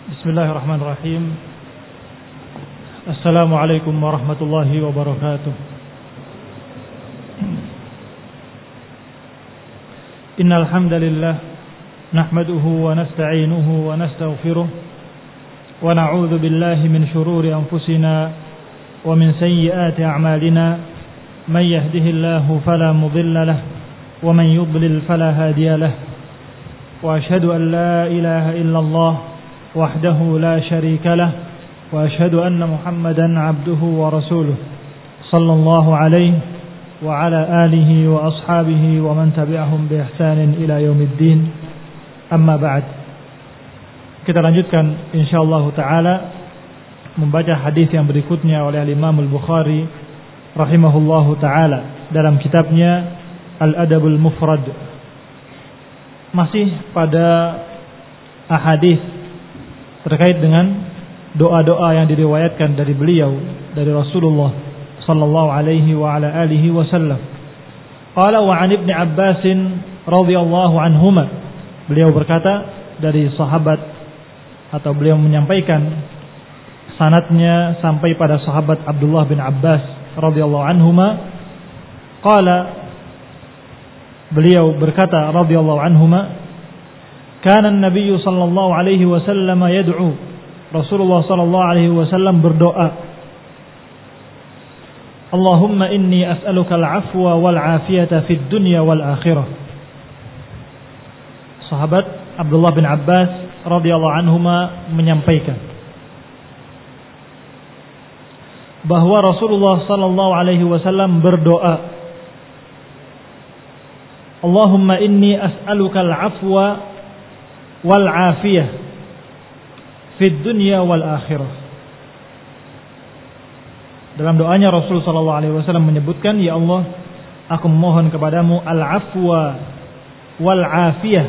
Bismillahirrahmanirrahim. Assalamualaikum warahmatullahi wabarakatuh. Innal hamdalillah nahmaduhu wa nasta'inuhu wa nastaghfiruh wa na'udzu billahi min shururi anfusina wa min sayyiati a'malina. Man yahdihillahu fala mudilla lahu wa man yudlil fala hadiya lahu. Wa asyhadu an la ilaha illallah wahdahu la syarika lah wa asyhadu anna Muhammadan abduhu wa rasuluh sallallahu alaihi wa ala alihi wa ashabihi wa man tabi'ahum bi ihsanin ila yaumiddin. Amma ba'd. Kita lanjutkan insyaallah taala membaca hadis yang berikutnya oleh Imam Al-Bukhari rahimahullahu taala dalam kitabnya Al-Adabul Mufrad. Masih pada ahadits terkait dengan doa-doa yang diriwayatkan dari beliau, dari Rasulullah sallallahu alaihi wa ala alihi wasallam. Qala wa 'an Ibnu Abbas radhiyallahu anhuma. Beliau berkata dari sahabat, atau beliau menyampaikan sanadnya sampai pada sahabat Abdullah bin Abbas radhiyallahu anhuma. Qala, beliau berkata radhiyallahu anhuma, kana an-nabiy sallallahu alaihi wasallam yad'u. Rasulullah sallallahu alaihi wasallam berdoa, Allahumma inni as'aluka al-'afwa wal 'afiyata fid dunya wal akhirah. Sahabat Abdullah bin Abbas radhiyallahu anhuma menyampaikan bahwa Rasulullah sallallahu alaihi wasallam berdoa, Allahumma inni as'aluka al-'afwa wal afiyah fid dunya wal akhirah. Dalam doanya Rasul sallallahu alaihi wasallam menyebutkan, ya Allah, aku memohon kepadamu al-afwa wal afiyah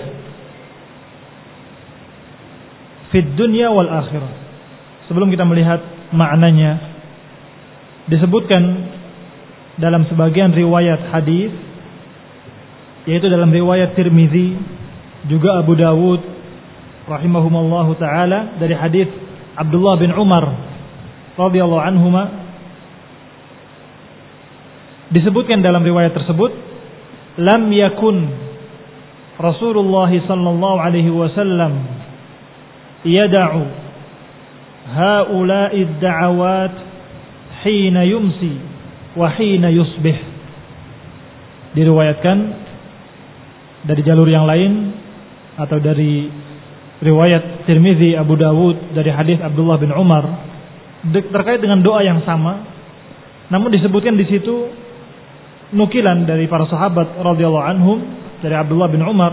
fid dunya wal akhirah. Sebelum kita melihat maknanya, disebutkan dalam sebagian riwayat hadis, yaitu dalam riwayat Tirmizi, juga Abu Dawud rahimahumallahu taala, dari hadis Abdullah bin Umar radhiyallahu anhuma, disebutkan dalam riwayat tersebut, lam yakun Rasulullah sallallahu alaihi wasallam yada'u haula'i ad-da'awat hina yumsi wa hina yusbih. Diriwayatkan dari jalur yang lain atau dari riwayat Tirmizi, Abu Dawud, dari hadis Abdullah bin Umar terkait dengan doa yang sama, namun disebutkan di situ nukilan dari para sahabat radhiyallahu anhum, dari Abdullah bin Umar,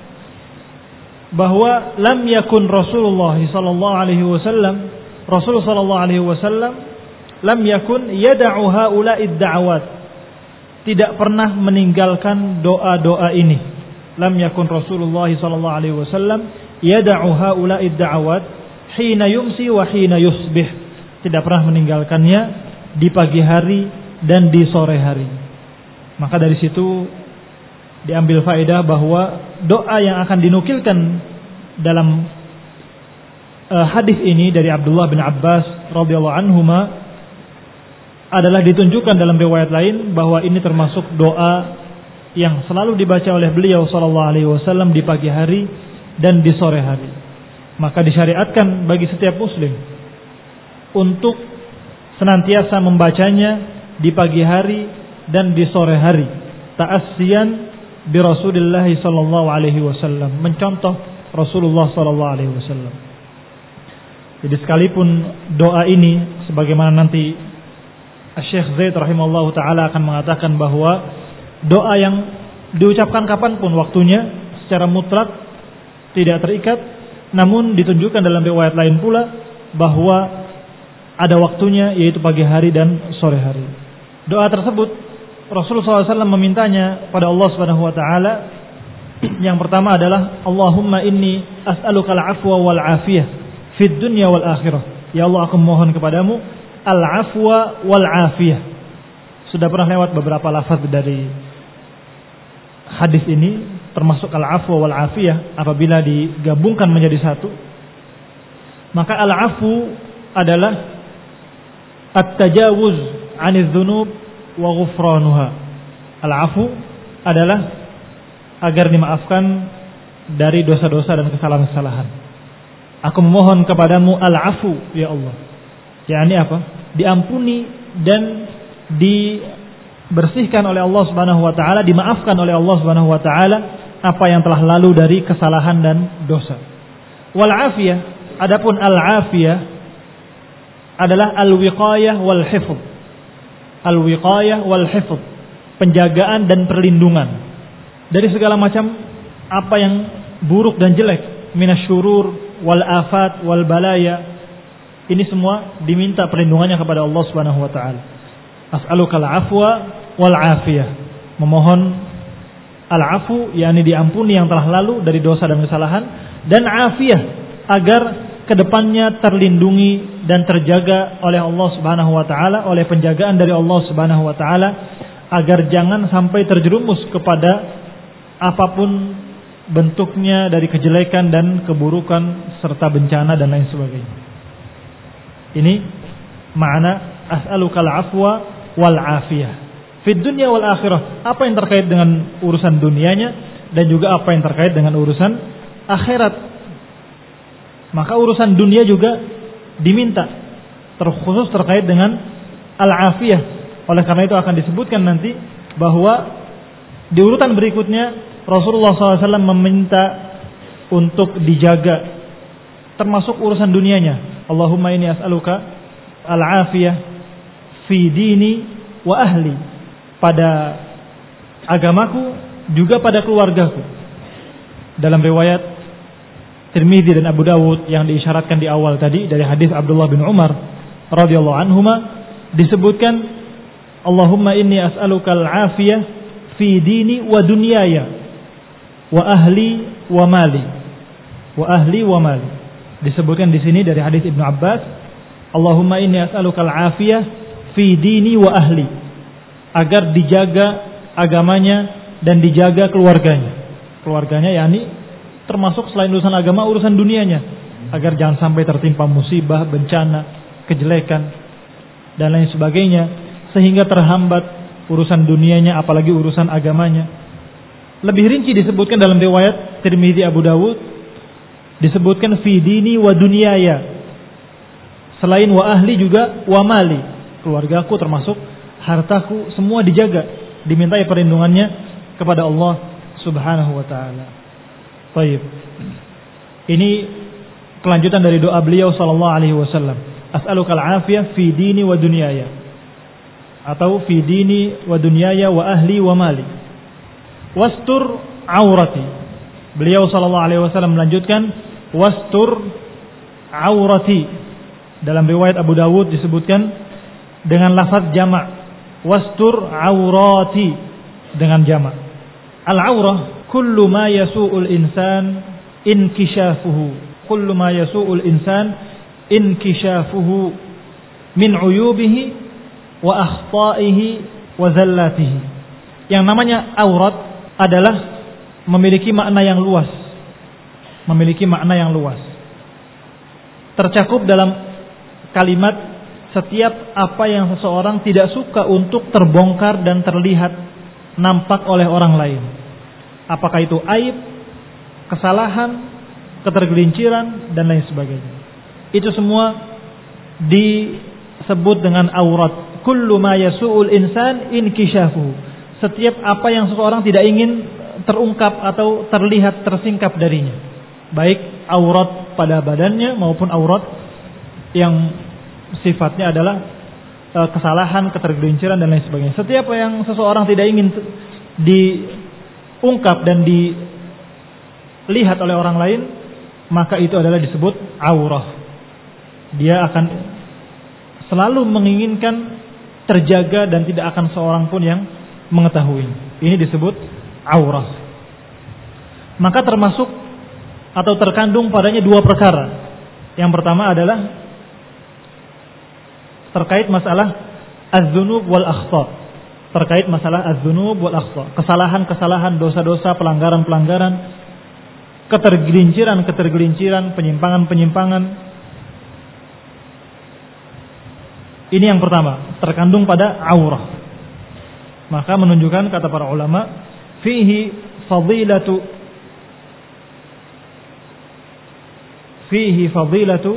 bahwa lam yakun Rasulullah sallallahu alaihi wasallam, Rasul sallallahu alaihi wasallam lam yakun yad'u haula'id da'awat, tidak pernah meninggalkan doa-doa ini. Lam yakun Rasulullah sallallahu alaihi wasallam yad'u haula'id da'awat hina yumsi wa hina yusbih, tidak pernah meninggalkannya di pagi hari dan di sore hari. Maka dari situ diambil faedah bahwa doa yang akan dinukilkan dalam hadis ini dari Abdullah bin Abbas radhiyallahu anhuma adalah ditunjukkan dalam riwayat lain bahwa ini termasuk doa yang selalu dibaca oleh beliau sallallahu alaihi wasallam di pagi hari dan di sore hari. Maka disyariatkan bagi setiap muslim untuk senantiasa membacanya di pagi hari dan di sore hari, ta'assiyan bi Rasulillah sallallahu alaihi wasallam, mencontoh Rasulullah sallallahu alaihi wasallam. Jadi sekalipun doa ini, sebagaimana nanti Syekh Zaid rahimahullahu taala akan mengatakan bahwa doa yang diucapkan kapanpun waktunya secara mutlak, tidak terikat, namun ditunjukkan dalam riwayat lain pula bahwa ada waktunya, yaitu pagi hari dan sore hari. Doa tersebut Rasulullah SAW memintanya pada Allah Subhanahu wa taala. Yang pertama adalah Allahumma inni as'aluka al-'afwa wal 'afiyah fid dunya wal akhirah. Ya Allah, aku mohon kepadamu al-'afwa wal 'afiyah. Sudah pernah lewat beberapa lafaz dari hadis ini, termasuk al-'afwa wal 'afiyah apabila digabungkan menjadi satu. Maka al-'afwu adalah at-tajawuz 'anil dzunub wa ghufranuha. Al-'afwu adalah agar dimaafkan dari dosa-dosa dan kesalahan-kesalahan. Aku memohon kepadamu al-'afwu ya Allah. Yakni apa? Diampuni dan dibersihkan oleh Allah Subhanahu wa taala, dimaafkan oleh Allah Subhanahu wa taala apa yang telah lalu dari kesalahan dan dosa. Wal 'afiyah, adapun al-'afiyah adalah al-wiqayah wal hifdz. Al-wiqayah wal hifdz, penjagaan dan perlindungan dari segala macam apa yang buruk dan jelek, minasyurur wal afat wal balaya. Ini semua diminta perlindungannya kepada Allah Subhanahu wa taala. As'alukal afwa wal afiyah. Memohon al-afu, yakni diampuni yang telah lalu dari dosa dan kesalahan, dan afiyah agar kedepannya terlindungi dan terjaga oleh Allah Subhanahu wa taala, oleh penjagaan dari Allah Subhanahu wa taala, agar jangan sampai terjerumus kepada apapun bentuknya dari kejelekan dan keburukan serta bencana dan lain sebagainya. Ini makna as'alukal afwa wal afiyah fid dunya wal akhirah. Apa yang terkait dengan urusan dunianya dan juga apa yang terkait dengan urusan akhirat. Maka urusan dunia juga diminta, terkhusus terkait dengan al-afiyah. Oleh karena itu akan disebutkan nanti bahwa di urutan berikutnya Rasulullah SAW meminta untuk dijaga termasuk urusan dunianya. Allahumma inni as'aluka al-afiyah fi dini wa ahli, pada agamaku juga pada keluargaku. Dalam riwayat Tirmidzi dan Abu Dawud yang diisyaratkan di awal tadi dari hadis Abdullah bin Umar radhiyallahu anhuma disebutkan Allahumma inni as'aluka al-afiyah fi dini wa dunyaya wa ahli wa mali. Wa ahli wa mali. Disebutkan di sini dari hadis Ibnu Abbas, Allahumma inni as'aluka al-afiyah fi dini wa ahli, agar dijaga agamanya dan dijaga keluarganya. Keluarganya yakni termasuk selain urusan agama, urusan dunianya, agar jangan sampai tertimpa musibah, bencana, kejelekan dan lain sebagainya, sehingga terhambat urusan dunianya apalagi urusan agamanya. Lebih rinci disebutkan dalam riwayat Tirmidzi, Abu Dawud, disebutkan fi dini wa dunyaya, selain wa ahli juga wa mali, keluargaku termasuk hartaku semua dijaga, dimintai perlindungannya kepada Allah Subhanahu wa taala. Baik. Ini kelanjutan dari doa beliau sallallahu alaihi wasallam. As'alukal afiyah fi dini wa dunyaya, atau fi dini wa dunyaya wa ahli wa mali. Wastur aurati. Beliau sallallahu alaihi wasallam melanjutkan wastur aurati. Dalam riwayat Abu Dawud disebutkan dengan lafaz jamak, wastur aurati dengan jamak. Al-aurah kullu ma yasu'ul insan inkishafuhu. Kullu ma yasu'ul insan inkishafuhu min uyubihi wa akhta'ihi wa zallatihi. Yang namanya aurat adalah memiliki makna yang luas. Memiliki makna yang luas. Tercakup dalam kalimat setiap apa yang seseorang tidak suka untuk terbongkar dan terlihat nampak oleh orang lain. Apakah itu aib, kesalahan, ketergelinciran dan lain sebagainya. Itu semua disebut dengan aurat. Kullu ma yasu'ul insan inkishafuhu. Setiap apa yang seseorang tidak ingin terungkap atau terlihat, tersingkap darinya, baik aurat pada badannya maupun aurat yang sifatnya adalah kesalahan, ketergelinciran dan lain sebagainya. Setiap yang seseorang tidak ingin diungkap dan dilihat oleh orang lain, maka itu adalah disebut aurah. Dia akan selalu menginginkan terjaga dan tidak akan seorang pun yang mengetahui. Ini disebut aurah. Maka termasuk atau terkandung padanya dua perkara. Yang pertama adalah terkait masalah az-dzunub wal akhta. Terkait masalah az-dzunub wal akhta, kesalahan-kesalahan, dosa-dosa, pelanggaran-pelanggaran, ketergelinciran-ketergelinciran, penyimpangan-penyimpangan Ini yang pertama, terkandung pada aurah. Maka menunjukkan, kata para ulama, fihi fadilatu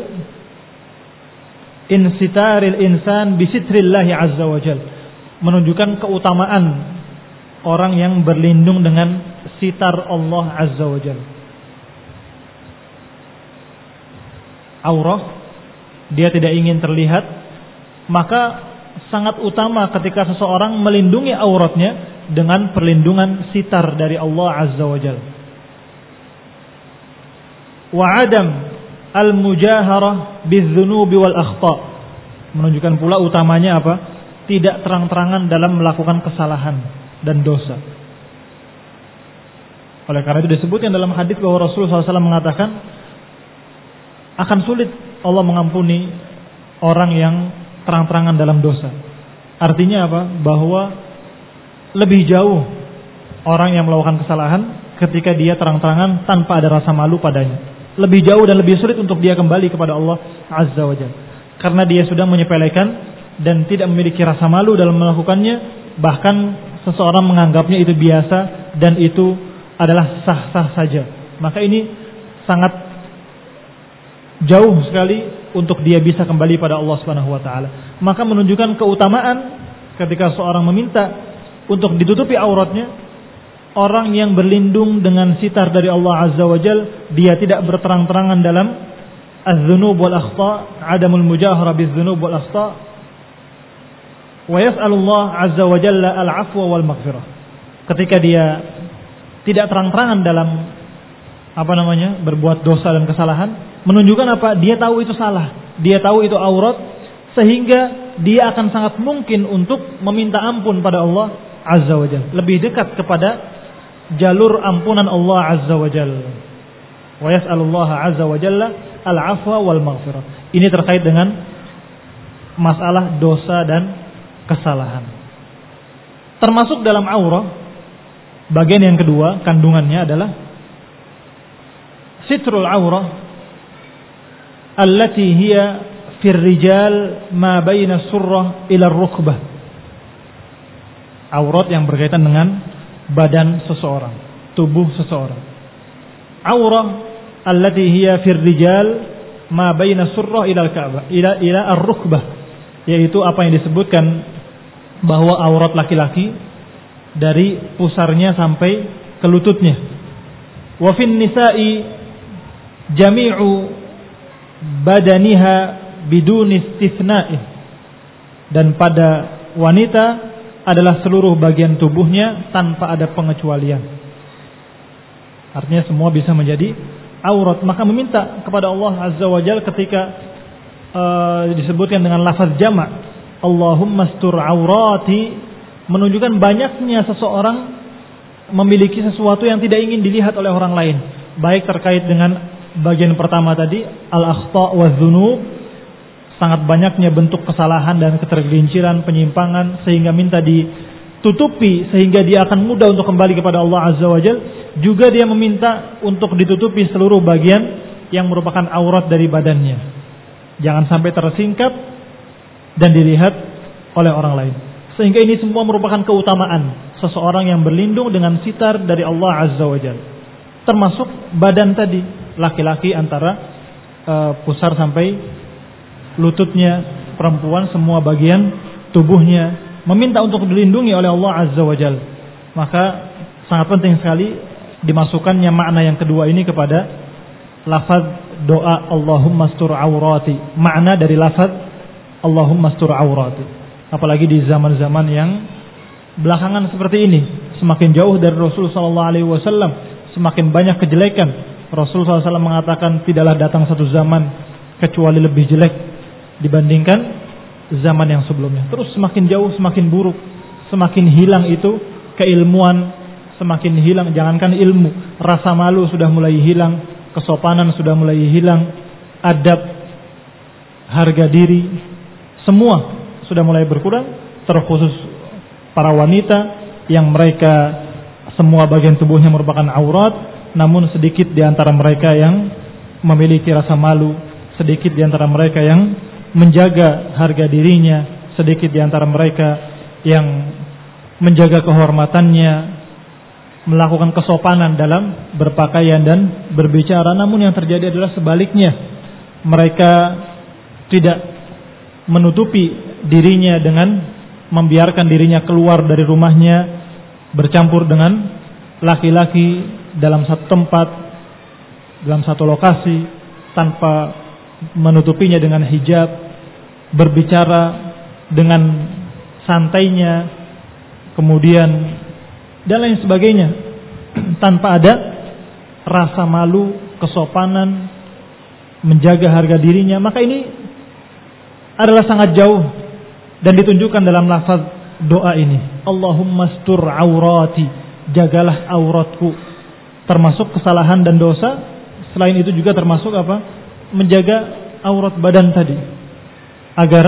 insitaril insan bisitrillahi azza wa jal. Menunjukkan keutamaan orang yang berlindung dengan sitar Allah azza wa jal. Aurah, dia tidak ingin terlihat, maka sangat utama ketika seseorang melindungi auratnya dengan perlindungan sitar dari Allah azza wa jal. Wa adam al-mujaharah bizdzunubi wal akhta. Menunjukkan pula utamanya apa? Tidak terang-terangan dalam melakukan kesalahan dan dosa. Oleh karena itu disebutkan dalam hadis bahwa Rasulullah SAW mengatakan akan sulit Allah mengampuni orang yang terang-terangan dalam dosa. Artinya apa? Bahwa lebih jauh orang yang melakukan kesalahan ketika dia terang-terangan tanpa ada rasa malu padanya. Lebih jauh dan lebih sulit untuk dia kembali kepada Allah azza wa jalla. Karena dia sudah menyepelekan dan tidak memiliki rasa malu dalam melakukannya, bahkan seseorang menganggapnya itu biasa dan itu adalah sah-sah saja. Maka ini sangat jauh sekali untuk dia bisa kembali pada Allah Subhanahu wa taala. Maka menunjukkan keutamaan ketika seorang meminta untuk ditutupi auratnya. Orang yang berlindung dengan sitar dari Allah Azza wa Jal, dia tidak berterang-terangan dalam az-dzunub wal akhta, adamul mujahara biz-dzunub wal akhta, wa yas'alullah Azza wa Jalla al-'afwa wal maghfirah. Ketika dia tidak terang-terangan dalam berbuat dosa dan kesalahan, menunjukkan apa? Dia tahu itu salah, dia tahu itu aurat, sehingga dia akan sangat mungkin untuk meminta ampun pada Allah Azza wa Jalla, lebih dekat kepada jalur ampunan Allah Azza wa Jalla. Wa yas'alullaha Azza wa Jalla al-'afwa wal maghfirah. Ini terkait dengan masalah dosa dan kesalahan. Termasuk dalam aurah, bagian yang kedua kandungannya adalah sitrul aurah allati hiya fir rijal ma baina surrah ila rukbah. Aurat yang berkaitan dengan badan seseorang, tubuh seseorang. Aurah allati hiya fir rijal ma baina surrah ila al-ka'bah ila ar-rukbah, yaitu apa yang disebutkan bahwa aurat laki-laki dari pusarnya sampai ke lututnya. Wa fin nisa'i jami'u badaniha bidun istitsna'in. Dan pada wanita adalah seluruh bagian tubuhnya tanpa ada pengecualian. Artinya semua bisa menjadi aurat. Maka meminta kepada Allah Azza wa Jalla ketika disebutkan dengan lafaz jama', Allahumma astur aurati, menunjukkan banyaknya seseorang memiliki sesuatu yang tidak ingin dilihat oleh orang lain. Baik terkait dengan bagian pertama tadi, al-akhta wa dzunub, sangat banyaknya bentuk kesalahan dan ketergelinciran, penyimpangan, sehingga minta ditutupi sehingga dia akan mudah untuk kembali kepada Allah Azza wa Jalla. Juga dia meminta untuk ditutupi seluruh bagian yang merupakan aurat dari badannya, jangan sampai tersingkap dan dilihat oleh orang lain. Sehingga ini semua merupakan keutamaan seseorang yang berlindung dengan sitar dari Allah Azza wa Jalla. Termasuk badan tadi, laki-laki antara pusar sampai lututnya, perempuan semua bagian tubuhnya, meminta untuk dilindungi oleh Allah Azza wa Jalla. Maka sangat penting sekali dimasukkannya makna yang kedua ini kepada lafaz doa Allahumma astur aurati. Makna dari lafaz Allahumma astur aurati, apalagi di zaman-zaman yang belakangan seperti ini, semakin jauh dari Rasul sallallahu alaihi wasallam, semakin banyak kejelekan. Rasul sallallahu alaihi wasallam mengatakan tidaklah datang satu zaman kecuali lebih jelek dibandingkan zaman yang sebelumnya. Terus semakin jauh semakin buruk, semakin hilang itu keilmuan, semakin hilang, jangankan ilmu, rasa malu sudah mulai hilang, kesopanan sudah mulai hilang, adab, harga diri, semua sudah mulai berkurang, terkhusus para wanita yang mereka semua bagian tubuhnya merupakan aurat, namun sedikit di antara mereka yang memiliki rasa malu, sedikit di antara mereka yang menjaga harga dirinya, sedikit di antara mereka yang menjaga kehormatannya, melakukan kesopanan dalam berpakaian dan berbicara. Namun yang terjadi adalah sebaliknya. Mereka tidak menutupi dirinya dengan membiarkan dirinya keluar dari rumahnya, bercampur dengan laki-laki dalam satu tempat, dalam satu lokasi, tanpa menutupinya dengan hijab, berbicara dengan santainya, kemudian dan lain sebagainya, tanpa ada rasa malu, kesopanan, menjaga harga dirinya. Maka ini adalah sangat jauh dan ditunjukkan dalam lafaz doa ini. Allahumma astur aurati, jagalah auratku. Termasuk kesalahan dan dosa. Selain itu juga termasuk apa? Menjaga aurat badan tadi, agar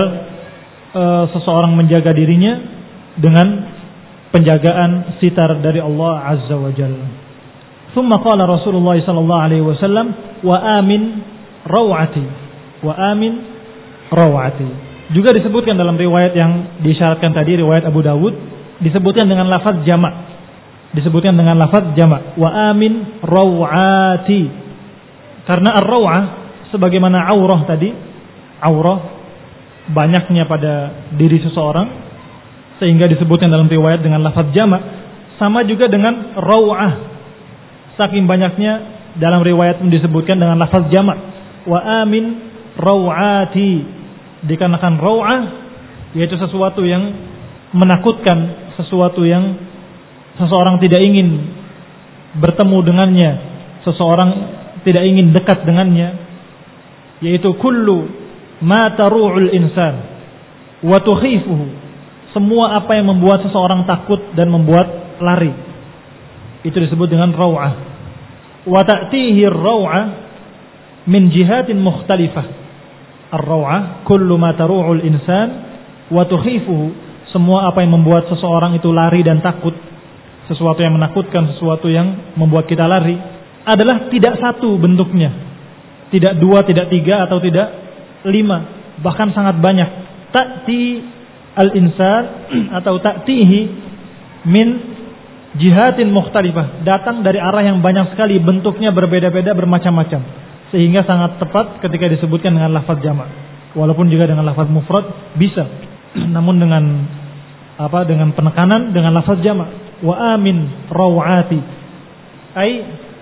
seseorang menjaga dirinya dengan penjagaan sitar dari Allah Azza wa Jalla. Thumma qala Rasulullah sallallahu alaihi wasallam, wa amin rawati, wa amin rawati. Juga disebutkan dalam riwayat yang disyaratkan tadi, riwayat Abu Dawud, disebutkan dengan lafaz jamak. Disebutkan dengan lafaz jamak, wa amin rawati. Karena ar-raw'ah sebagaimana aurah tadi, aurah banyaknya pada diri seseorang sehingga disebutkan dalam riwayat dengan lafaz jamak. Sama juga dengan raw'ah, saking banyaknya dalam riwayat pun disebutkan dengan lafaz jamak, wa amin raw'ati. Dikarenakan raw'ah yaitu sesuatu yang menakutkan, sesuatu yang seseorang tidak ingin bertemu dengannya, seseorang tidak ingin dekat dengannya, yaitu kullu ma taru'ul insan wa tukhifuhu, semua apa yang membuat seseorang takut dan membuat lari, itu disebut dengan raw'ah. Wa ta'tihi ar-raw'ah min jihatin mukhtalifah. Ar-raw'ah kullu ma taru'ul insan wa tukhifuhu, semua apa yang membuat seseorang itu lari dan takut, sesuatu yang menakutkan, sesuatu yang membuat kita lari, adalah tidak satu bentuknya, tidak dua, tidak tiga, atau tidak lima, bahkan sangat banyak. Ta'ti al-insan atau ta'tihi min jihatin mukhtalifah, datang dari arah yang banyak sekali, bentuknya berbeda-beda, bermacam-macam, sehingga sangat tepat ketika disebutkan dengan lafaz jamak. Walaupun juga dengan lafaz mufrad bisa, namun dengan dengan penekanan dengan lafaz jamak. Wa amin rawati, ay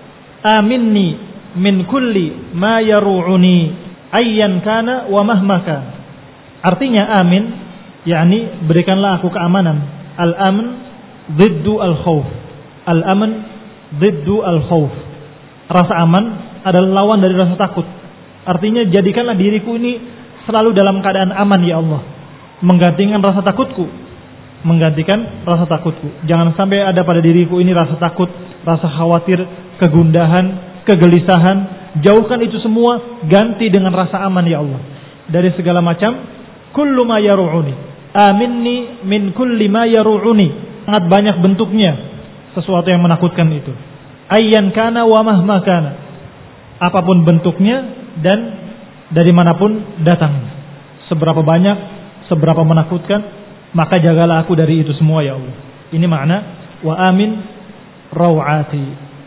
aminni min kulli ma yaru'uni ayyan kana wa mahma kana. Artinya amin, yakni berikanlah aku keamanan. Al-amn dhiddu al-khauf. Al-amn dhiddu al-khauf. Rasa aman adalah lawan dari rasa takut. Artinya jadikanlah diriku ini selalu dalam keadaan aman ya Allah, menggantikan rasa takutku, menggantikan rasa takutku. Jangan sampai ada pada diriku ini rasa takut, rasa khawatir, kegundahan, kegelisahan. Jauhkan itu semua, ganti dengan rasa aman ya Allah dari segala macam kullu ma yaru'uni. Aminni min kulli ma yaru'uni. Sangat banyak bentuknya sesuatu yang menakutkan itu. Ayyan kana wa mahma kana. Apapun bentuknya dan dari manapun datang. Seberapa banyak, seberapa menakutkan, maka jagalah aku dari itu semua ya Allah. Ini makna wa amin raw'ati.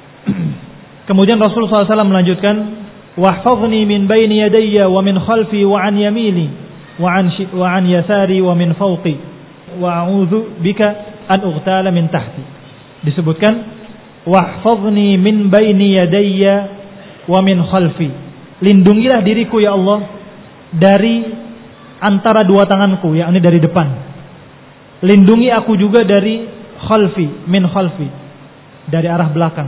Kemudian Rasulullah SAW melanjutkan, wahfazni min baini yadayya wa min khalfi wa an yamini wa an yasari wa min fawqi wa a'udzu bika an ughtala min tahti. Disebutkan wahfazni min baini yadayya wa min khalfi. Lindungilah diriku ya Allah dari antara dua tanganku, yakni dari depan. Lindungi aku juga dari khalfi, min khalfi, dari arah belakang.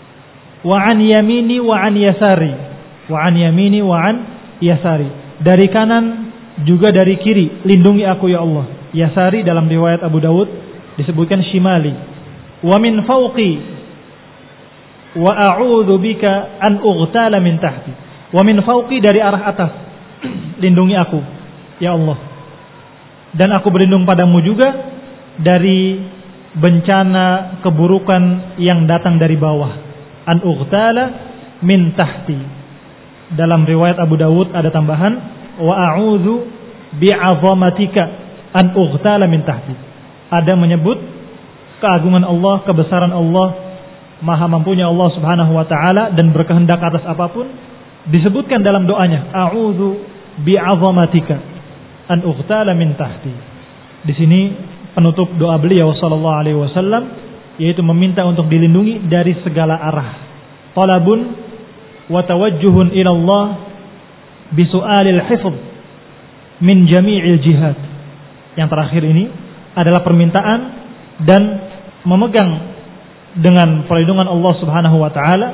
Wa an yamini wa an yasari. Wa an yamini wa an yasari. Dari kanan juga dari kiri, lindungi aku ya Allah. Yasari dalam riwayat Abu Dawud disebutkan shimali. Wa min fawqi wa a'udzu bika an ughtala min tahti. Wa min fawqi, dari arah atas, lindungi aku ya Allah. Dan aku berlindung padamu juga dari bencana keburukan yang datang dari bawah. An ughtala min tahti. Dalam riwayat Abu Dawud ada tambahan wa a'udzu bi'azamatika an ughtala min tahti. Ada menyebut keagungan Allah, kebesaran Allah, maha mampunya Allah Subhanahu wa taala dan berkehendak atas apapun, disebutkan dalam doanya, a'udzu bi'azamatika an ughtala min tahti. Di sini penutup doa beliau sallallahu alaihi wasallam, yaitu meminta untuk dilindungi dari segala arah. Talabun wa tawajjuhun ila Allah bi su'alil hifdz min jami'il jihad. Yang terakhir ini adalah permintaan dan memegang dengan perlindungan Allah Subhanahu wa taala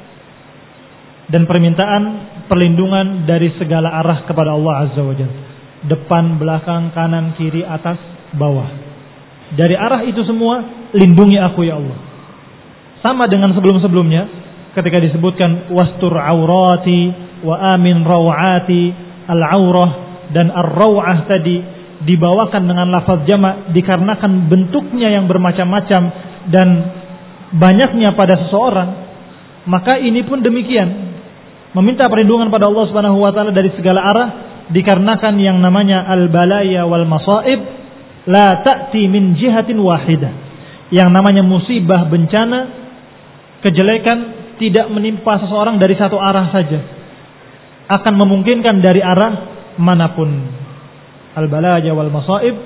dan permintaan perlindungan dari segala arah kepada Allah Azza wa Jalla. Depan, belakang, kanan, kiri, atas, bawah. Dari arah itu semua, lindungi aku ya Allah. Sama dengan sebelum-sebelumnya ketika disebutkan wastur aurati wa amin rawati, al-aurah dan ar-rawah tadi dibawakan dengan lafaz jamak dikarenakan bentuknya yang bermacam-macam dan banyaknya pada seseorang, maka ini pun demikian, meminta perlindungan pada Allah Subhanahu wa taala dari segala arah dikarenakan yang namanya al-balaya wal masaib la ta'ti min jihatin wahidah. Yang namanya musibah, bencana, kejelekan tidak menimpa seseorang dari satu arah saja, akan memungkinkan dari arah manapun. Al-balaya wal masaib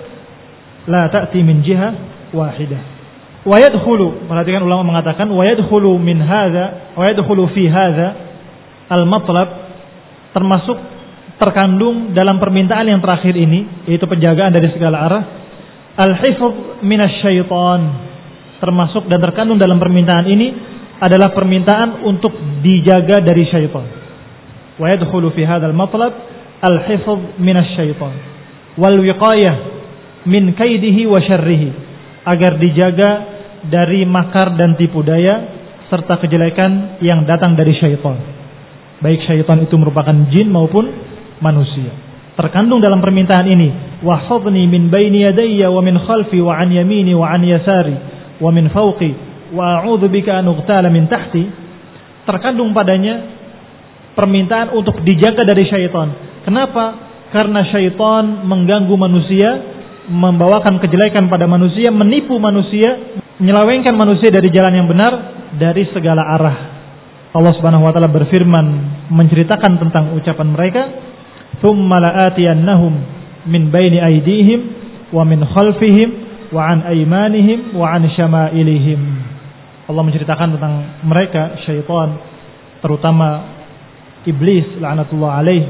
la ta'ti min jihah wahidah. Wa yadkhulu, perhatikan ulama mengatakan wa yadkhulu min hadza wa yadkhulu fi hadza al-matlab, termasuk terkandung dalam permintaan yang terakhir ini, yaitu penjagaan dari segala arah, al-hifdz minasyaitan, termasuk dan terkandung dalam permintaan ini adalah permintaan untuk dijaga dari syaitan. Wa yadkhulu fi hadzal matlab al-hifdz minasyaitan wal wiqayah min kaidihi wa syarrihi, agar dijaga dari makar dan tipu daya serta kejelekan yang datang dari syaitan. Baik syaitan itu merupakan jin maupun manusia. Terkandung dalam permintaan ini, wahfadni min baini yadayya wa min khalfi wa an yamini wa an yasari wa min fawqi wa a'udzu bika an ughtala min tahti. Terkandung padanya permintaan untuk dijaga dari syaitan. Kenapa? Karena syaitan mengganggu manusia, membawakan kejelekan pada manusia, menipu manusia, menyelewengkan manusia dari jalan yang benar dari segala arah. Allah Subhanahu wa taala berfirman menceritakan tentang ucapan mereka, "Tsumma la'atiyannahum min baini aydihim wa min khalfihim wa an aymanihim wa an syama'ilihim." Allah menceritakan tentang mereka, syaitan, terutama iblis laknatullah alaih,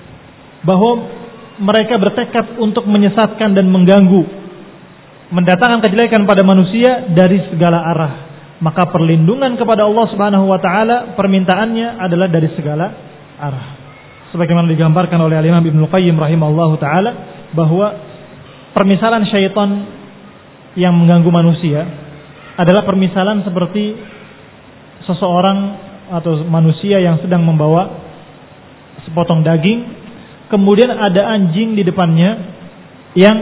bahwa mereka bertekad untuk menyesatkan dan mengganggu, mendatangkan kejelekan pada manusia dari segala arah. Maka perlindungan kepada Allah Subhanahu wa taala permintaannya adalah dari segala arah. Sebagaimana digambarkan oleh Al-Imam Ibnu Qayyim rahimahullahu taala bahwa permisalan syaitan yang mengganggu manusia adalah permisalan seperti seseorang atau manusia yang sedang membawa sepotong daging, kemudian ada anjing di depannya yang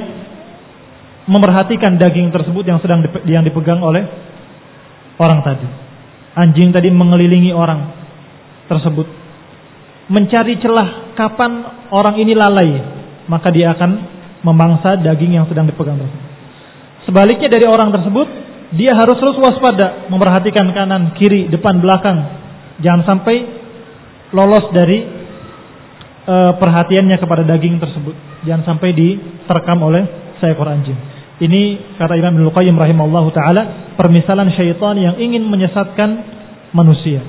memerhatikan daging tersebut yang dipegang oleh orang tadi. Anjing tadi mengelilingi orang tersebut, mencari celah kapan orang ini lalai, maka dia akan memangsa daging yang sedang dipegang tersebut. Sebaliknya dari orang tersebut, dia harus terus waspada, memperhatikan kanan, kiri, depan, belakang, jangan sampai lolos dari perhatiannya kepada daging tersebut, jangan sampai diterkam oleh seekor anjing. Ini kata Imam Ibnu Qayyim rahimahullahu taala permisalan syaitan yang ingin menyesatkan manusia.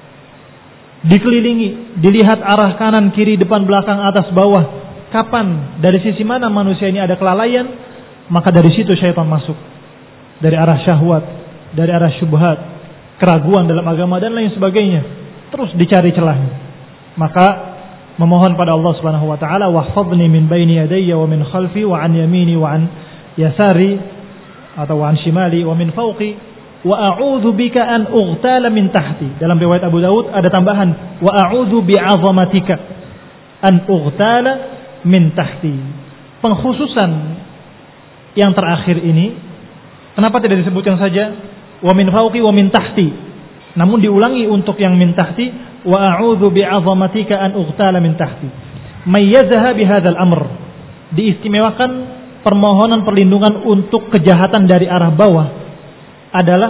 Dikelilingi, dilihat arah kanan, kiri, depan, belakang, atas, bawah. Kapan, dari sisi mana manusia ini ada kelalaian, maka dari situ syaitan masuk. Dari arah syahwat, dari arah syubhat, keraguan dalam agama dan lain sebagainya. Terus dicari celahnya. Maka memohon pada Allah Subhanahu wa taala, wahfadni min baini yadayya wa min khalfi wa an yamini wa an yasari atau wa an shimali wa min fawqi wa a'udzu bika an ughtala min tahti. Dalam riwayat Abu Daud ada tambahan wa a'udzu bi'azamatika an ughtala min tahti. Pengkhususan yang terakhir ini kenapa tidak disebutkan saja wa min fawqi wa min tahti, namun diulangi untuk yang min tahti wa a'udzu bi'azamatika an ughtala min tahti. Mayyazaha bihadzal amr, diistimewakan permohonan perlindungan untuk kejahatan dari arah bawah adalah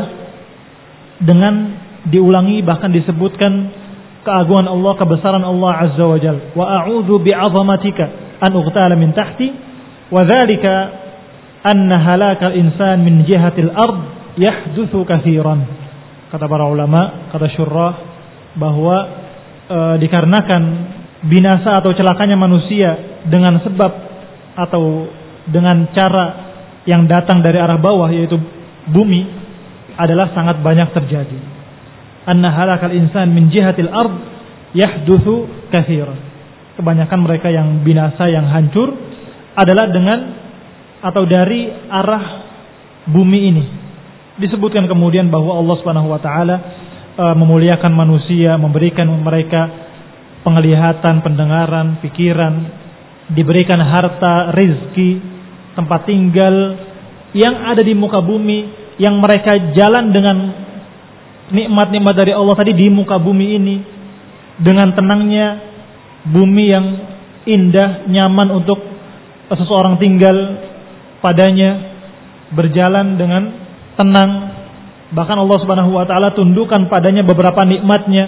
dengan diulangi, bahkan disebutkan keagungan Allah, kebesaran Allah Azza wa Jalla. Wa a'udzu bi'azamatika an ughtala min tahti wa dzalika anna halakal insan min jihatil ard yahdutsu katsiran. Kata para ulama, kata syurrah, bahwa dikarenakan binasa atau celakanya manusia dengan sebab atau dengan cara yang datang dari arah bawah, yaitu bumi, adalah sangat banyak terjadi. Anna halakal insan min jihatil ard yahdutsu katsiran. Kebanyakan mereka yang binasa, yang hancur adalah dengan atau dari arah bumi ini. Disebutkan kemudian bahwa Allah Subhanahu wa taala memuliakan manusia, memberikan mereka penglihatan, pendengaran, pikiran, diberikan harta, rezeki, tempat tinggal yang ada di muka bumi, yang mereka jalan dengan nikmat-nikmat dari Allah tadi di muka bumi ini, dengan tenangnya bumi yang indah, nyaman untuk seseorang tinggal padanya, berjalan dengan tenang. Bahkan Allah Subhanahu wa taala tundukkan padanya beberapa nikmatnya,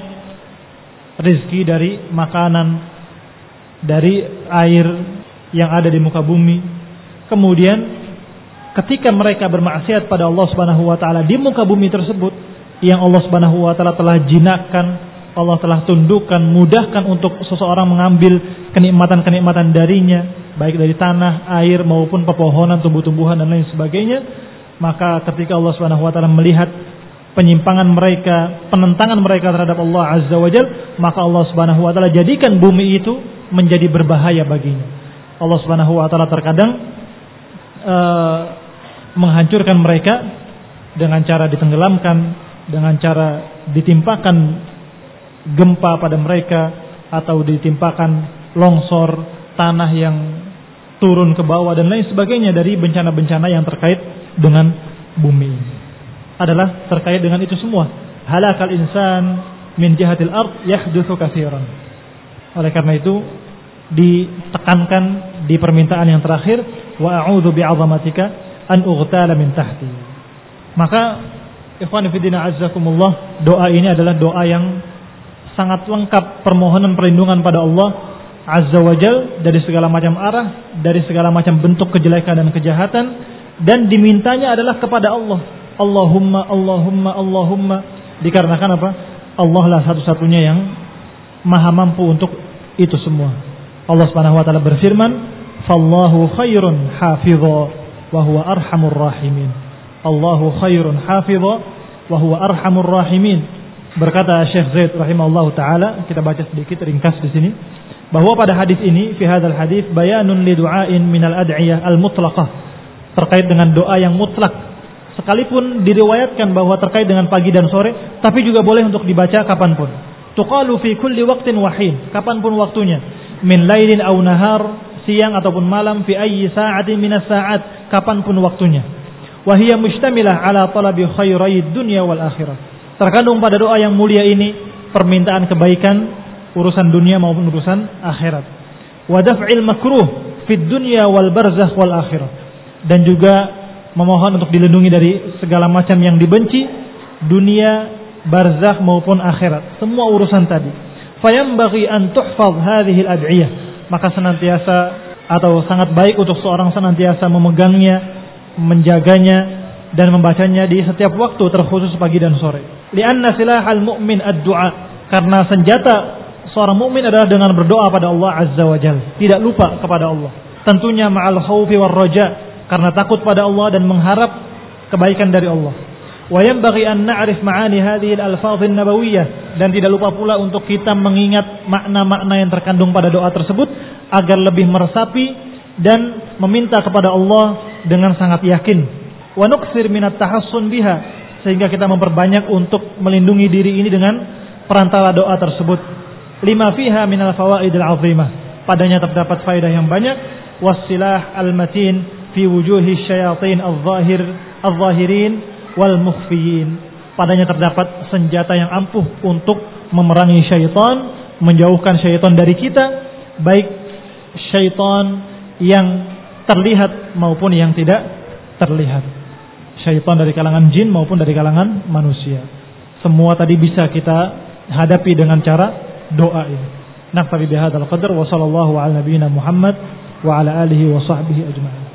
rezeki dari makanan, dari air yang ada di muka bumi. Kemudian ketika mereka bermaksiat pada Allah Subhanahu wa taala di muka bumi tersebut, yang Allah Subhanahu wa taala telah jinakkan, Allah telah tundukkan, mudahkan untuk seseorang mengambil kenikmatan-kenikmatan darinya, baik dari tanah, air maupun pepohonan, tumbuh-tumbuhan dan lain sebagainya. Maka ketika Allah Subhanahu wa taala melihat penyimpangan mereka, penentangan mereka terhadap Allah Azza wa Jalla, maka Allah Subhanahu wa taala jadikan bumi itu menjadi berbahaya baginya. Allah Subhanahu wa taala terkadang menghancurkan mereka dengan cara ditenggelamkan, dengan cara ditimpakan gempa pada mereka, atau ditimpakan longsor tanah yang turun ke bawah dan lain sebagainya dari bencana-bencana yang terkait dengan bumi. Adalah terkait dengan itu semua. Halakal insan min jihatil ard yahdutsu katsiran. Oleh karena itu ditekankan di permintaan yang terakhir, wa a'udzu bi'azamatika an ughtala min tahti. Maka ikhwan fillah azzakumullah, doa ini adalah doa yang sangat lengkap, permohonan perlindungan pada Allah Azza wa Jalla dari segala macam arah, dari segala macam bentuk kejelekan dan kejahatan, dan dimintanya adalah kepada Allah. Allahumma, Allahumma, Allahumma. Dikarenakan apa? Allah lah satu-satunya yang maha mampu untuk itu semua. Allah Subhanahu wa taala berfirman, "Fallahu khairun hafidha wa huwa arhamur rahimin." Allahu khairun hafidha wa huwa arhamur rahimin. Berkata Syekh Zaid rahimahullahu taala, kita baca sedikit ringkas di sini, bahwa pada hadis ini, fi hadzal hadis bayanun li du'ain minal ad'iyah al-mutlaqah, terkait dengan doa yang mutlak. Sekalipun diriwayatkan bahwa terkait dengan pagi dan sore, tapi juga boleh untuk dibaca kapanpun. Tuqalu fi kulli waqtin wahin, kapanpun waktunya. Min lailin aw nahar, siang ataupun malam, fi ayyi sa'atin minas sa'at, kapanpun waktunya. Wa hiya mushtamilah ala talabi khairid dunya wal akhirah. Terkandung pada doa yang mulia ini permintaan kebaikan urusan dunia maupun urusan akhirat. Wa daf'il makruh fid dunya wal barzakh wal akhirah. Dan juga memohon untuk dilindungi dari segala macam yang dibenci, dunia, barzakh maupun akhirat, semua urusan tadi. Fayambaghi an tuhfaz hadhihi al-ad'iyah, maka senantiasa atau sangat baik untuk seorang senantiasa memegangnya, menjaganya dan membacanya di setiap waktu, terkhusus pagi dan sore. Li'anna silahal mu'min ad-du'a, karena senjata seorang mukmin adalah dengan berdoa pada Allah Azza wa Jalla, tidak lupa kepada Allah. Tentunya ma'al khaufi war raja, karena takut pada Allah dan mengharap kebaikan dari Allah. Wa yanbaghi an na'rif ma'ani hadhihi al-alfaz an-nabawiyyah, dan tidak lupa pula untuk kita mengingat makna-makna yang terkandung pada doa tersebut agar lebih meresapi dan meminta kepada Allah dengan sangat yakin. Wa nuksir minat tahassun biha, sehingga kita memperbanyak untuk melindungi diri ini dengan perantara doa tersebut. Lima fiha minal fawaidil azimah, padanya terdapat faedah yang banyak. Wasilah al-matin fi wujuhi syayatin al-zahirin wal mukhfiyin, padanya terdapat senjata yang ampuh untuk memerangi syaitan, menjauhkan syaitan dari kita, baik syaitan yang terlihat maupun yang tidak terlihat. Syaitan dari kalangan jin maupun dari kalangan manusia. Semua tadi bisa kita hadapi dengan cara doa ini. Naktabi bihadzal qadar wa sallallahu ala nabiyyina Muhammad wa ala alihi wa sahbihi ajma'in.